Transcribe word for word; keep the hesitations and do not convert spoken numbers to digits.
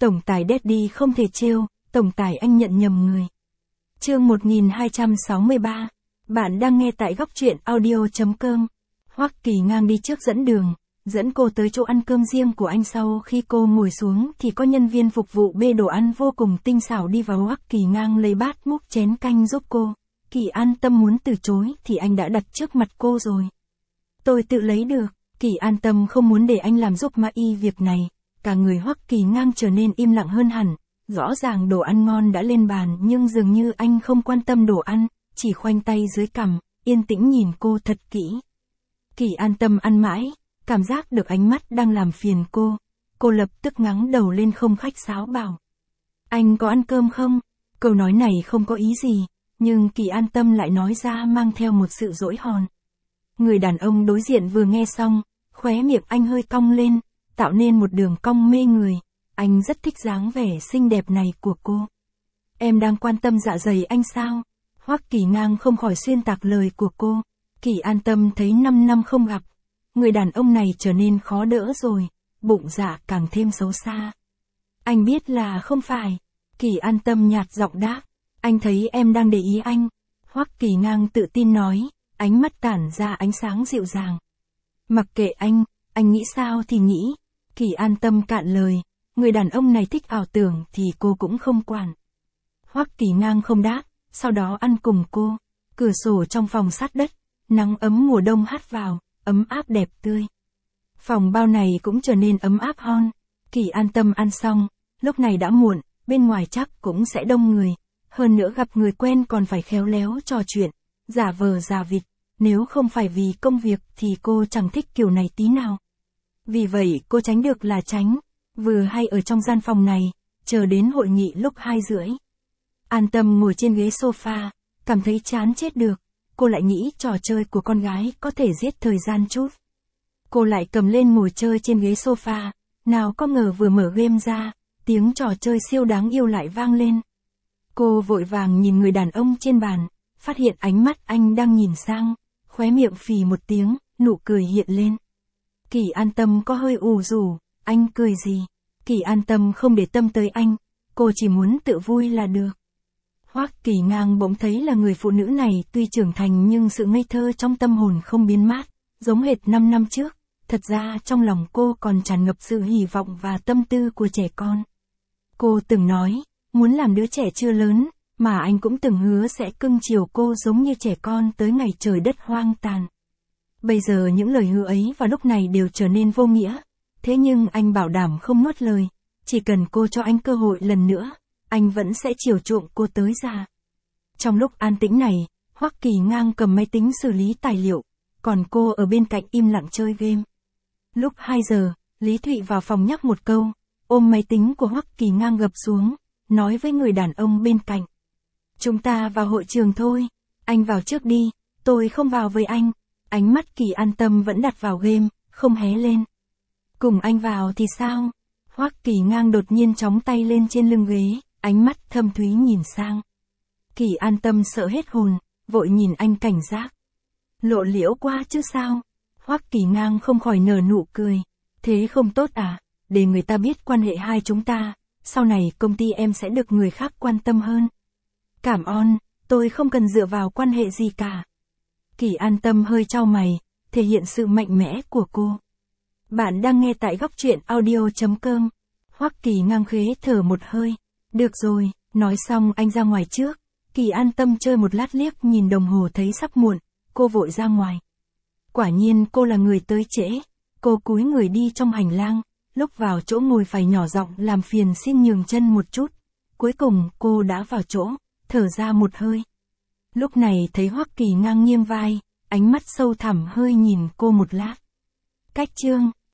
Tổng tài Daddy không thể trêu, tổng tài anh nhận nhầm người. Chương một nghìn hai trăm sáu mươi ba. Bạn đang nghe tại góc truyện audio chấm com. Hoắc Kỳ Ngang đi trước dẫn đường, dẫn cô tới chỗ ăn cơm riêng của anh. Sau khi cô ngồi xuống thì có nhân viên phục vụ bê đồ ăn vô cùng tinh xảo đi vào. Hoắc Kỳ Ngang lấy bát múc chén canh giúp cô. Kỳ An Tâm muốn từ chối thì anh đã đặt trước mặt cô rồi. Tôi tự lấy được. Kỳ An Tâm không muốn để anh làm giúp mà y việc này. Cả người Hoắc Kỳ Ngang trở nên im lặng hơn hẳn. Rõ ràng đồ ăn ngon đã lên bàn nhưng dường như anh không quan tâm đồ ăn, chỉ khoanh tay dưới cằm, yên tĩnh nhìn cô thật kỹ. Kỳ An Tâm ăn mãi, cảm giác được ánh mắt đang làm phiền cô. Cô lập tức ngẩng đầu lên không khách sáo bảo. Anh có ăn cơm không? Câu nói này không có ý gì, nhưng Kỳ An Tâm lại nói ra mang theo một sự dỗi hòn. Người đàn ông đối diện vừa nghe xong, khóe miệng anh hơi cong lên, tạo nên một đường cong mê người. Anh rất thích dáng vẻ xinh đẹp này của cô. Em đang quan tâm dạ dày anh sao? Hoắc Kỳ Ngang không khỏi xuyên tạc lời của cô. Kỳ An Tâm thấy năm năm không gặp, người đàn ông này trở nên khó đỡ rồi, bụng dạ càng thêm xấu xa. Anh biết là không phải. Kỳ An Tâm nhạt giọng đáp. Anh thấy em đang để ý anh. Hoắc Kỳ Ngang tự tin nói, ánh mắt tản ra ánh sáng dịu dàng. Mặc kệ anh, anh nghĩ sao thì nghĩ. Kỳ An Tâm cạn lời. Người đàn ông này thích ảo tưởng thì cô cũng không quản. Hoắc Kỳ Ngang không đáp, sau đó ăn cùng cô. Cửa sổ trong phòng sát đất, nắng ấm mùa đông hắt vào, ấm áp đẹp tươi. Phòng bao này cũng trở nên ấm áp hơn. Kỳ An Tâm ăn xong, lúc này đã muộn, bên ngoài chắc cũng sẽ đông người. Hơn nữa gặp người quen còn phải khéo léo trò chuyện, giả vờ giả vịt. Nếu không phải vì công việc thì cô chẳng thích kiểu này tí nào. Vì vậy cô tránh được là tránh. Vừa hay ở trong gian phòng này, chờ đến hội nghị lúc hai rưỡi. An Tâm ngồi trên ghế sofa, cảm thấy chán chết được. Cô lại nghĩ trò chơi của con gái có thể giết thời gian chút. Cô lại cầm lên ngồi chơi trên ghế sofa, nào có ngờ vừa mở game ra, tiếng trò chơi siêu đáng yêu lại vang lên. Cô vội vàng nhìn người đàn ông trên bàn, phát hiện ánh mắt anh đang nhìn sang, khóe miệng phì một tiếng, nụ cười hiện lên. Kỳ An Tâm có hơi ù rũ. Anh cười gì? Kỳ An Tâm không để tâm tới anh, cô chỉ muốn tự vui là được. Hoắc Kỳ Ngang bỗng thấy là người phụ nữ này tuy trưởng thành nhưng sự ngây thơ trong tâm hồn không biến mất, giống hệt năm năm trước. Thật ra trong lòng cô còn tràn ngập sự hy vọng và tâm tư của trẻ con. Cô từng nói, muốn làm đứa trẻ chưa lớn, mà anh cũng từng hứa sẽ cưng chiều cô giống như trẻ con tới ngày trời đất hoang tàn. Bây giờ những lời hứa ấy vào lúc này đều trở nên vô nghĩa. Thế nhưng anh bảo đảm không nuốt lời, chỉ cần cô cho anh cơ hội lần nữa, anh vẫn sẽ chiều chuộng cô tới già. Trong lúc an tĩnh này, Hoắc Kỳ Ngang cầm máy tính xử lý tài liệu, còn cô ở bên cạnh im lặng chơi game. Lúc hai giờ, Lý Thụy vào phòng nhắc một câu, ôm máy tính của Hoắc Kỳ Ngang gập xuống, nói với người đàn ông bên cạnh. Chúng ta vào hội trường thôi, anh vào trước đi, tôi không vào với anh. Ánh mắt Kỳ An Tâm vẫn đặt vào game, không hé lên. Cùng anh vào thì sao? Hoắc Kỳ Ngang đột nhiên chóng tay lên trên lưng ghế, ánh mắt thâm thúy nhìn sang. Kỳ An Tâm sợ hết hồn, vội nhìn anh cảnh giác. Lộ liễu quá chứ sao? Hoắc Kỳ Ngang không khỏi nở nụ cười. Thế không tốt à? Để người ta biết quan hệ hai chúng ta, sau này công ty em sẽ được người khác quan tâm hơn. Cảm ơn, tôi không cần dựa vào quan hệ gì cả. Kỳ An Tâm hơi chau mày, thể hiện sự mạnh mẽ của cô. Bạn đang nghe tại góc truyện audio chấm com. Hoắc Kỳ Ngang khế thở một hơi. Được rồi, nói xong anh ra ngoài trước. Kỳ An Tâm chơi một lát liếc nhìn đồng hồ thấy sắp muộn, cô vội ra ngoài. Quả nhiên cô là người tới trễ. Cô cúi người đi trong hành lang, lúc vào chỗ ngồi phải nhỏ giọng làm phiền xin nhường chân một chút. Cuối cùng cô đã vào chỗ, thở ra một hơi. Lúc này thấy Hoắc Kỳ Ngang nghiêng vai, ánh mắt sâu thẳm hơi nhìn cô một lát. Cách chương